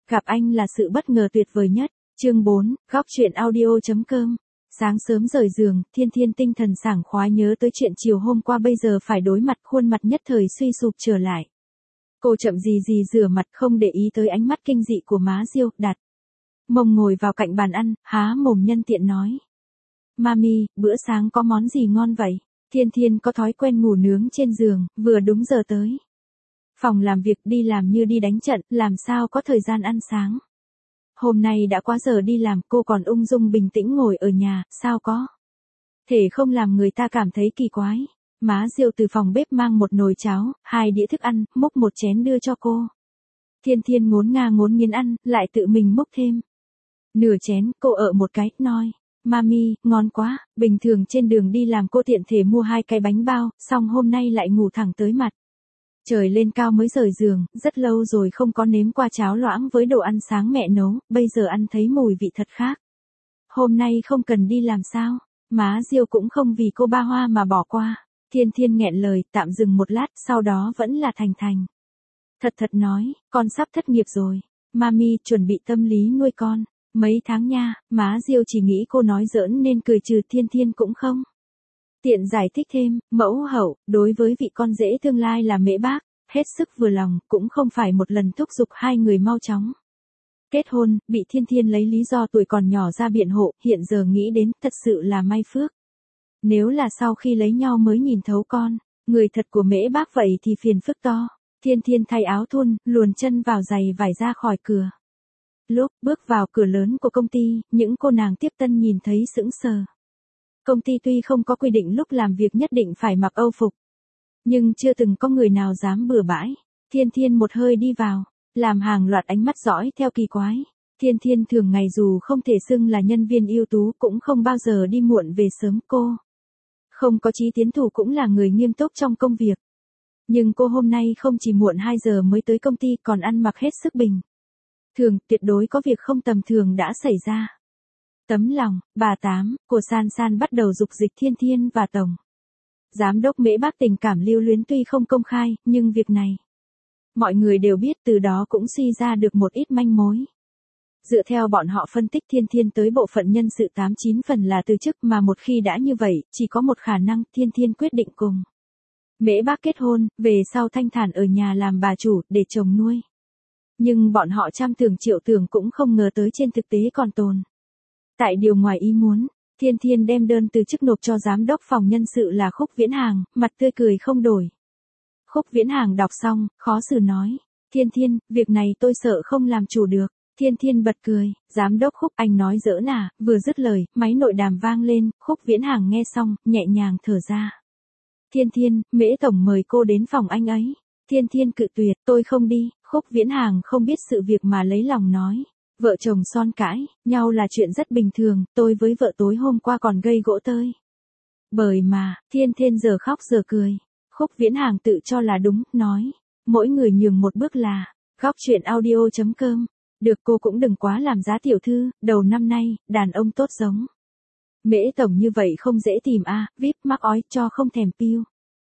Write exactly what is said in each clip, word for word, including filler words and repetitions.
Gặp anh là sự bất ngờ tuyệt vời nhất. Chương bốn, góc truyện audio.com. Sáng sớm rời giường, Thiên Thiên tinh thần sảng khoái nhớ tới chuyện chiều hôm qua bây giờ phải đối mặt, khuôn mặt nhất thời suy sụp trở lại. Cô chậm gì gì rửa mặt không để ý tới ánh mắt kinh dị của má Diêu, đặt mông ngồi vào cạnh bàn ăn, há mồm nhân tiện nói. Mami, bữa sáng có món gì ngon vậy? Thiên Thiên có thói quen ngủ nướng trên giường, vừa đúng giờ tới phòng làm việc đi làm như đi đánh trận, làm sao có thời gian ăn sáng. Hôm nay đã quá giờ đi làm, cô còn ung dung bình tĩnh ngồi ở nhà, sao có thể không làm người ta cảm thấy kỳ quái. Má Diêu từ phòng bếp mang một nồi cháo, hai đĩa thức ăn, múc một chén đưa cho cô. Thiên Thiên ngốn nga ngốn nghiến ăn, lại tự mình múc thêm nửa chén, cô ợ một cái, nói. Mami, ngon quá, bình thường trên đường đi làm cô tiện thể mua hai cái bánh bao, xong hôm nay lại ngủ thẳng tới mặt trời lên cao mới rời giường, rất lâu rồi không có nếm qua cháo loãng với đồ ăn sáng mẹ nấu, bây giờ ăn thấy mùi vị thật khác. Hôm nay không cần đi làm sao? Má Diêu cũng không vì cô ba hoa mà bỏ qua. Thiên Thiên nghẹn lời, tạm dừng một lát, sau đó vẫn là thành thành thật thật nói, con sắp thất nghiệp rồi. Mami chuẩn bị tâm lý nuôi con mấy tháng nha. Má Diêu chỉ nghĩ cô nói giỡn nên cười trừ, Thiên Thiên cũng không tiện giải thích thêm. Mẫu hậu, đối với vị con rể tương lai là Mễ Bác, hết sức vừa lòng, cũng không phải một lần thúc giục hai người mau chóng kết hôn, bị Thiên Thiên lấy lý do tuổi còn nhỏ ra biện hộ, hiện giờ nghĩ đến, thật sự là may phước. Nếu là sau khi lấy nhau mới nhìn thấu con, người thật của Mễ Bác vậy thì phiền phức to. Thiên Thiên thay áo thun, luồn chân vào giày vải ra khỏi cửa. Lúc bước vào cửa lớn của công ty, những cô nàng tiếp tân nhìn thấy sững sờ. Công ty tuy không có quy định lúc làm việc nhất định phải mặc âu phục, nhưng chưa từng có người nào dám bừa bãi. Thiên Thiên một hơi đi vào, làm hàng loạt ánh mắt dõi theo kỳ quái. Thiên Thiên thường ngày dù không thể xưng là nhân viên ưu tú cũng không bao giờ đi muộn về sớm, cô không có chí tiến thủ cũng là người nghiêm túc trong công việc. Nhưng cô hôm nay không chỉ muộn hai giờ mới tới công ty, còn ăn mặc hết sức bình thường, tuyệt đối có việc không tầm thường đã xảy ra. Tấm lòng, bà Tám, của San San bắt đầu dục dịch Thiên Thiên và Tổng Giám đốc Mễ Bác tình cảm lưu luyến tuy không công khai, nhưng việc này mọi người đều biết, từ đó cũng suy ra được một ít manh mối. Dựa theo bọn họ phân tích, Thiên Thiên tới bộ phận nhân sự tám chín phần là từ chức, mà một khi đã như vậy, chỉ có một khả năng, Thiên Thiên quyết định cùng Mễ Bác kết hôn, về sau thanh thản ở nhà làm bà chủ, để chồng nuôi. Nhưng bọn họ trăm tưởng triệu tưởng cũng không ngờ tới trên thực tế còn tồn tại điều ngoài ý muốn. Thiên Thiên đem đơn từ chức nộp cho giám đốc phòng nhân sự là Khúc Viễn Hàng, mặt tươi cười không đổi. Khúc Viễn Hàng đọc xong, khó xử nói. Thiên Thiên, việc này tôi sợ không làm chủ được. Thiên Thiên bật cười, giám đốc Khúc, anh nói giỡn à? Vừa dứt lời, máy nội đàm vang lên, Khúc Viễn Hàng nghe xong, nhẹ nhàng thở ra. Thiên Thiên, Mễ Tổng mời cô đến phòng anh ấy. Thiên Thiên cự tuyệt, tôi không đi. Khúc Viễn Hàng không biết sự việc mà lấy lòng nói. Vợ chồng son cãi nhau là chuyện rất bình thường, tôi với vợ tối hôm qua còn gây gỗ tơi bởi mà. Thiên Thiên giờ khóc giờ cười. Khúc Viễn Hàng tự cho là đúng, nói. Mỗi người nhường một bước là. Góc truyện audio.com. Được, cô cũng đừng quá làm giá tiểu thư, đầu năm nay, đàn ông tốt giống Mễ Tổng như vậy không dễ tìm a. À, vê i pê mắc ói cho không thèm piu.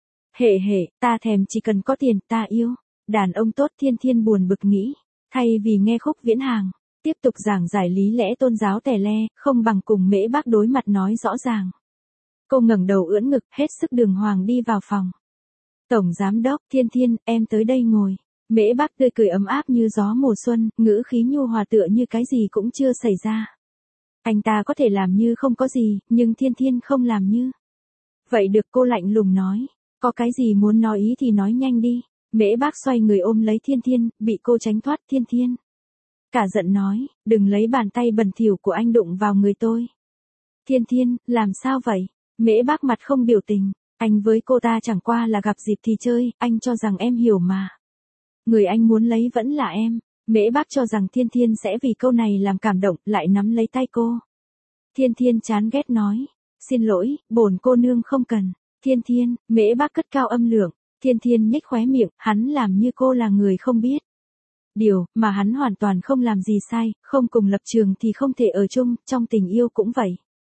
Hệ hệ, ta thèm chỉ cần có tiền, ta yêu. Đàn ông tốt. Thiên Thiên buồn bực nghĩ. Thay vì nghe Khúc Viễn Hàng tiếp tục giảng giải lý lẽ tôn giáo tè le, không bằng cùng Mễ Bác đối mặt nói rõ ràng. Cô ngẩng đầu ưỡn ngực, hết sức đường hoàng đi vào phòng. Tổng Giám đốc, Thiên Thiên, em tới đây ngồi. Mễ Bác tươi cười ấm áp như gió mùa xuân, ngữ khí nhu hòa tựa như cái gì cũng chưa xảy ra. Anh ta có thể làm như không có gì, nhưng Thiên Thiên không làm như vậy được. Cô lạnh lùng nói. Có cái gì muốn nói ý thì nói nhanh đi. Mễ Bác xoay người ôm lấy Thiên Thiên, bị cô tránh thoát. Thiên Thiên cả giận nói, đừng lấy bàn tay bẩn thỉu của anh đụng vào người tôi. Thiên Thiên, làm sao vậy? Mễ Bác mặt không biểu tình, anh với cô ta chẳng qua là gặp dịp thì chơi, anh cho rằng em hiểu mà. Người anh muốn lấy vẫn là em. Mễ Bác cho rằng Thiên Thiên sẽ vì câu này làm cảm động, lại nắm lấy tay cô. Thiên Thiên chán ghét nói, xin lỗi, bổn cô nương không cần. Thiên Thiên, Mễ Bác cất cao âm lượng. Thiên Thiên nhếch khóe miệng, hắn làm như cô là người không biết điều, mà hắn hoàn toàn không làm gì sai, không cùng lập trường thì không thể ở chung, trong tình yêu cũng vậy.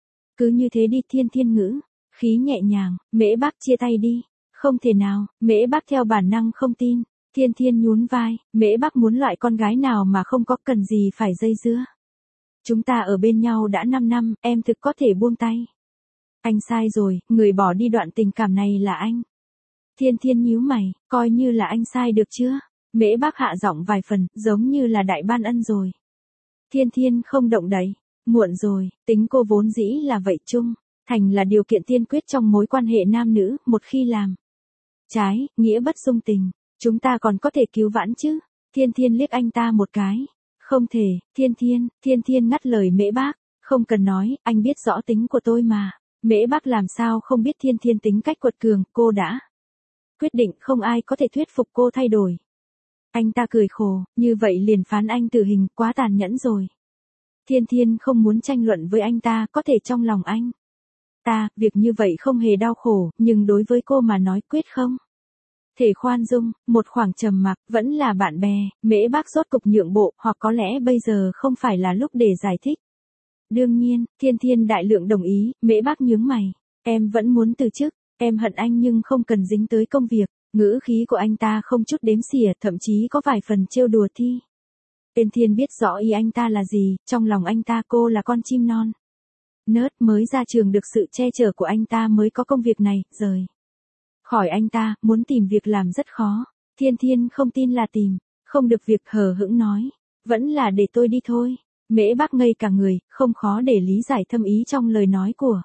Cứ như thế đi. Thiên Thiên ngữ khí nhẹ nhàng. Mễ Bác chia tay đi. Không thể nào. Mễ Bác theo bản năng không tin. Thiên Thiên nhún vai, Mễ Bác muốn loại con gái nào mà không có cần gì phải dây dưa. Chúng ta ở bên nhau đã năm năm, em thực có thể buông tay. Anh sai rồi, người bỏ đi đoạn tình cảm này là anh. Thiên Thiên nhíu mày, coi như là anh sai được chưa? Mễ Bác hạ giọng vài phần, giống như là đại ban ân rồi. Thiên Thiên không động đậy, muộn rồi, tính cô vốn dĩ là vậy chung, thành là điều kiện tiên quyết trong mối quan hệ nam nữ, một khi làm trái, nghĩa bất dung tình, chúng ta còn có thể cứu vãn chứ? Thiên Thiên liếc anh ta một cái. Không thể, Thiên Thiên, Thiên Thiên ngắt lời Mễ Bác, không cần nói, anh biết rõ tính của tôi mà. Mễ Bác làm sao không biết Thiên Thiên tính cách quật cường, cô đã quyết định không ai có thể thuyết phục cô thay đổi. Anh ta cười khổ, như vậy liền phán anh tử hình, quá tàn nhẫn rồi. Thiên Thiên không muốn tranh luận với anh ta, có thể trong lòng anh ta, việc như vậy không hề đau khổ, nhưng đối với cô mà nói quyết không thể khoan dung, một khoảng trầm mặc, vẫn là bạn bè, Mễ Bác rốt cục nhượng bộ, hoặc có lẽ bây giờ không phải là lúc để giải thích. Đương nhiên, Thiên Thiên đại lượng đồng ý, Mễ Bác nhướng mày, em vẫn muốn từ chức, em hận anh nhưng không cần dính tới công việc, ngữ khí của anh ta không chút đếm xỉa, thậm chí có vài phần trêu đùa Thi. Thiên Thiên biết rõ ý anh ta là gì, trong lòng anh ta cô là con chim non. Nớt mới ra trường được sự che chở của anh ta mới có công việc này, rời khỏi anh ta, muốn tìm việc làm rất khó. Thiên Thiên không tin là tìm, không được việc, hờ hững nói, vẫn là để tôi đi thôi. Mễ Bác ngây cả người, không khó để lý giải thâm ý trong lời nói của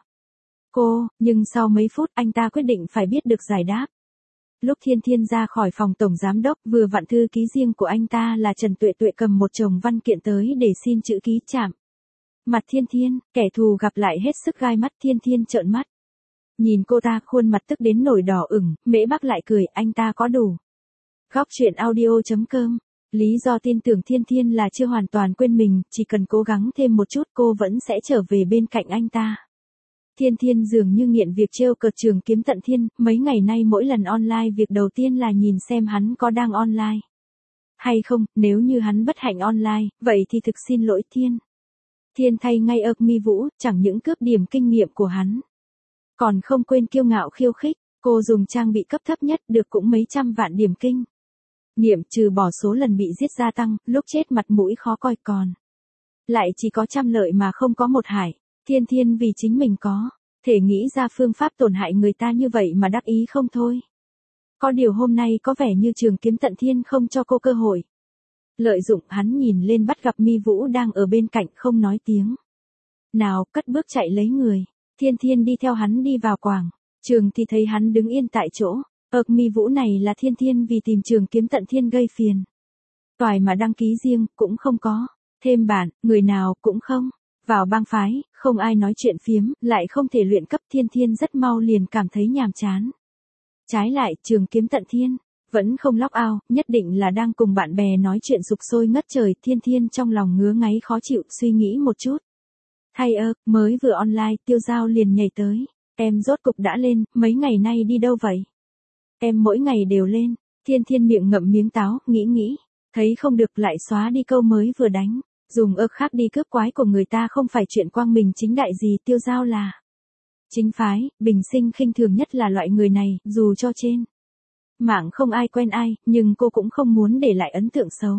cô, nhưng sau mấy phút anh ta quyết định phải biết được giải đáp. Lúc Thiên Thiên ra khỏi phòng tổng giám đốc, vừa vặn thư ký riêng của anh ta là Trần Tuệ Tuệ cầm một chồng văn kiện tới để xin chữ ký chạm mặt Thiên Thiên, kẻ thù gặp lại hết sức gai mắt. Thiên Thiên trợn mắt. Nhìn cô ta, khuôn mặt tức đến nổi đỏ ửng, Mễ Bác lại cười, anh ta có đủ. Góc truyện audio chấm com. Lý do tin tưởng Thiên Thiên là chưa hoàn toàn quên mình, chỉ cần cố gắng thêm một chút cô vẫn sẽ trở về bên cạnh anh ta. Thiên Thiên dường như nghiện việc trêu cợt Trường Kiếm Tận Thiên, mấy ngày nay mỗi lần online việc đầu tiên là nhìn xem hắn có đang online hay không, nếu như hắn bất hạnh online, vậy thì thực xin lỗi Thiên. Thiên thay ngay ợc mi vũ, chẳng những cướp điểm kinh nghiệm của hắn, còn không quên kiêu ngạo khiêu khích, cô dùng trang bị cấp thấp nhất được cũng mấy trăm vạn điểm kinh nghiệm, trừ bỏ số lần bị giết gia tăng, lúc chết mặt mũi khó coi, còn lại chỉ có trăm lợi mà không có một hại. Thiên Thiên vì chính mình có thể nghĩ ra phương pháp tổn hại người ta như vậy mà đắc ý không thôi. Có điều hôm nay có vẻ như Trường Kiếm Tận Thiên không cho cô cơ hội. Lợi dụng, hắn nhìn lên bắt gặp Mi Vũ đang ở bên cạnh không nói tiếng nào, cất bước chạy lấy người. Thiên Thiên đi theo hắn đi vào quảng trường thì thấy hắn đứng yên tại chỗ. Ợc Mi Vũ này là Thiên Thiên vì tìm Trường Kiếm Tận Thiên gây phiền toài mà đăng ký riêng, cũng không có thêm bạn, người nào cũng không vào bang phái, không ai nói chuyện phiếm, lại không thể luyện cấp. Thiên Thiên rất mau liền cảm thấy nhàm chán. Trái lại, Trường Kiếm Tận Thiên vẫn không log out, nhất định là đang cùng bạn bè nói chuyện sục sôi ngất trời. Thiên Thiên trong lòng ngứa ngáy khó chịu, suy nghĩ một chút. Thay ơ, mới vừa online, Tiêu Giao liền nhảy tới. Em rốt cục đã lên, mấy ngày nay đi đâu vậy? Em mỗi ngày đều lên. Thiên Thiên miệng ngậm miếng táo, nghĩ nghĩ. Thấy không được lại xóa đi câu mới vừa đánh. Dùng ơ khác đi cướp quái của người ta không phải chuyện quang minh chính đại gì. Tiêu Giao là chính phái, bình sinh khinh thường nhất là loại người này, dù cho trên mạng không ai quen ai, nhưng cô cũng không muốn để lại ấn tượng xấu.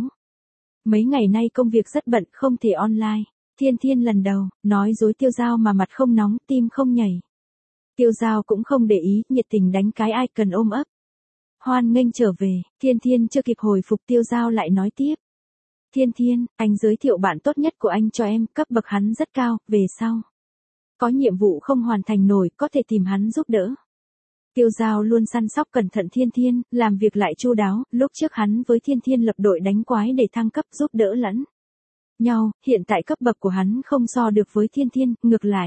Mấy ngày nay công việc rất bận, không thể online. Thiên Thiên lần đầu nói dối Tiêu Giao mà mặt không nóng, tim không nhảy. Tiêu Giao cũng không để ý, nhiệt tình đánh cái ai cần ôm ấp. Hoan nghênh trở về. Thiên Thiên chưa kịp hồi phục, Tiêu Giao lại nói tiếp. Thiên Thiên, anh giới thiệu bạn tốt nhất của anh cho em, cấp bậc hắn rất cao, về sau có nhiệm vụ không hoàn thành nổi, có thể tìm hắn giúp đỡ. Tiêu Giao luôn săn sóc cẩn thận Thiên Thiên, làm việc lại chu đáo, lúc trước hắn với Thiên Thiên lập đội đánh quái để thăng cấp giúp đỡ lẫn nhau, hiện tại cấp bậc của hắn không so được với Thiên Thiên, ngược lại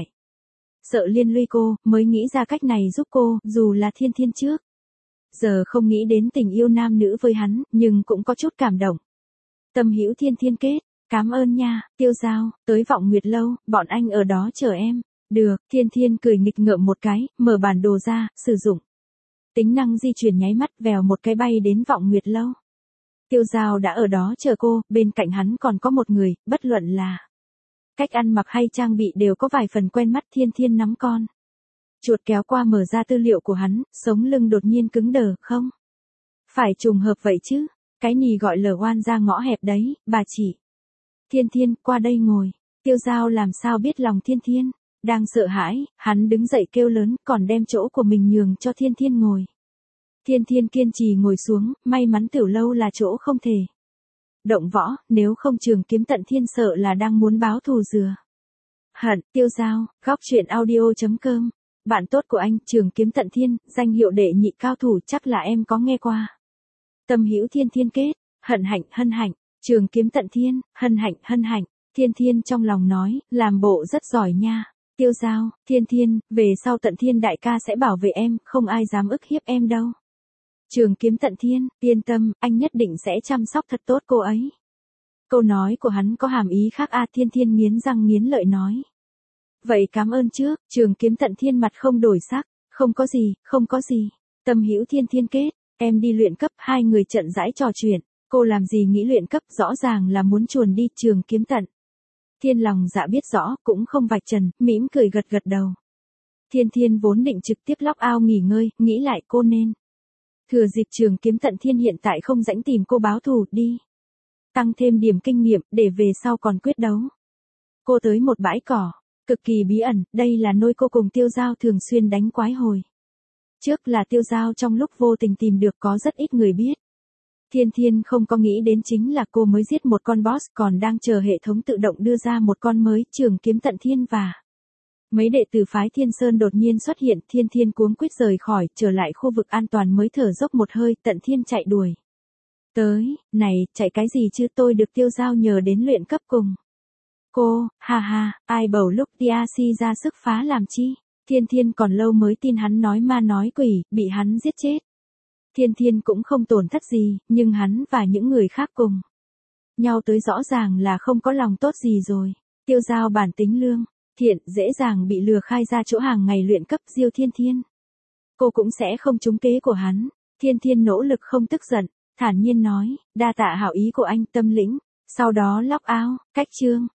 sợ liên lụy cô, mới nghĩ ra cách này giúp cô, dù là Thiên Thiên trước giờ không nghĩ đến tình yêu nam nữ với hắn, nhưng cũng có chút cảm động. Tâm hữu Thiên Thiên kết, cảm ơn nha, Tiêu Giao, tới Vọng Nguyệt Lâu, bọn anh ở đó chờ em. Được, Thiên Thiên cười nghịch ngợm một cái, mở bản đồ ra, sử dụng tính năng di chuyển nháy mắt, vèo một cái bay đến Vọng Nguyệt Lâu. Tiêu Giao đã ở đó chờ cô, bên cạnh hắn còn có một người, bất luận là cách ăn mặc hay trang bị đều có vài phần quen mắt. Thiên Thiên nắm con chuột kéo qua mở ra tư liệu của hắn, sống lưng đột nhiên cứng đờ, không Phải trùng hợp vậy chứ, cái nì gọi lở oan ra ngõ hẹp đấy, bà chị. Thiên Thiên, qua đây ngồi. Tiêu Dao làm sao biết lòng Thiên Thiên, đang sợ hãi, hắn đứng dậy kêu lớn, còn đem chỗ của mình nhường cho Thiên Thiên ngồi. Thiên Thiên kiên trì ngồi xuống, may mắn Tiểu Lâu là chỗ không thể động võ, nếu không Trường Kiếm Tận Thiên sợ là đang muốn báo thù rửa hận. Tiêu Dao, góc truyện audio chấm com. Bạn tốt của anh, Trường Kiếm Tận Thiên, danh hiệu đệ nhị cao thủ, chắc là em có nghe qua. Tâm hữu Thiên Thiên kết, hận hạnh hân hạnh, Trường Kiếm Tận Thiên, hân hạnh hân hạnh. Thiên Thiên trong lòng nói, làm bộ rất giỏi nha. Tiêu Dao, Thiên Thiên, về sau Tận Thiên đại ca sẽ bảo vệ em, không ai dám ức hiếp em đâu. Trường Kiếm Tận Thiên, yên tâm, anh nhất định sẽ chăm sóc thật tốt cô ấy. Câu nói của hắn có hàm ý khác a. Thiên Thiên nghiến răng nghiến lợi nói. Vậy cảm ơn trước. Trường Kiếm Tận Thiên mặt không đổi sắc, không có gì, không có gì. Tâm hữu Thiên Thiên kết, em đi luyện cấp. Hai người chậm rãi trò chuyện. Cô làm gì nghĩ luyện cấp, rõ ràng là muốn chuồn đi. Trường Kiếm Tận Thiên lòng dạ biết rõ, cũng không vạch trần, mỉm cười gật gật đầu. Thiên Thiên vốn định trực tiếp log out nghỉ ngơi, nghĩ lại cô nên thừa dịp Trường Kiếm Tận Thiên hiện tại không rãnh tìm cô báo thù, đi tăng thêm điểm kinh nghiệm, để về sau còn quyết đấu. Cô tới một bãi cỏ cực kỳ bí ẩn, đây là nơi cô cùng Tiêu Dao thường xuyên đánh quái hồi trước, là Tiêu Dao trong lúc vô tình tìm được, có rất ít người biết. Thiên Thiên không có nghĩ đến chính là cô mới giết một con boss, còn đang chờ hệ thống tự động đưa ra một con mới. Trường Kiếm Tận Thiên và mấy đệ tử phái Thiên Sơn đột nhiên xuất hiện. Thiên Thiên cuống quýt rời khỏi, trở lại khu vực an toàn mới thở dốc một hơi. Tận Thiên chạy đuổi tới, này, chạy cái gì chứ, tôi được Tiêu Dao nhờ đến luyện cấp cùng cô, ha ha, ai bầu lúc tê a xê ra sức phá làm chi. Thiên Thiên còn lâu mới tin hắn nói ma nói quỷ, bị hắn giết chết. Thiên Thiên cũng không tổn thất gì, nhưng hắn và những người khác cùng nhau tới rõ ràng là không có lòng tốt gì rồi. Tiêu Dao bản tính lương thiện, dễ dàng bị lừa khai ra chỗ hàng ngày luyện cấp diêu Thiên Thiên. Cô cũng sẽ không trúng kế của hắn. Thiên Thiên nỗ lực không tức giận, thản nhiên nói, đa tạ hảo ý của anh. Tâm lĩnh, sau đó log out. Cách chương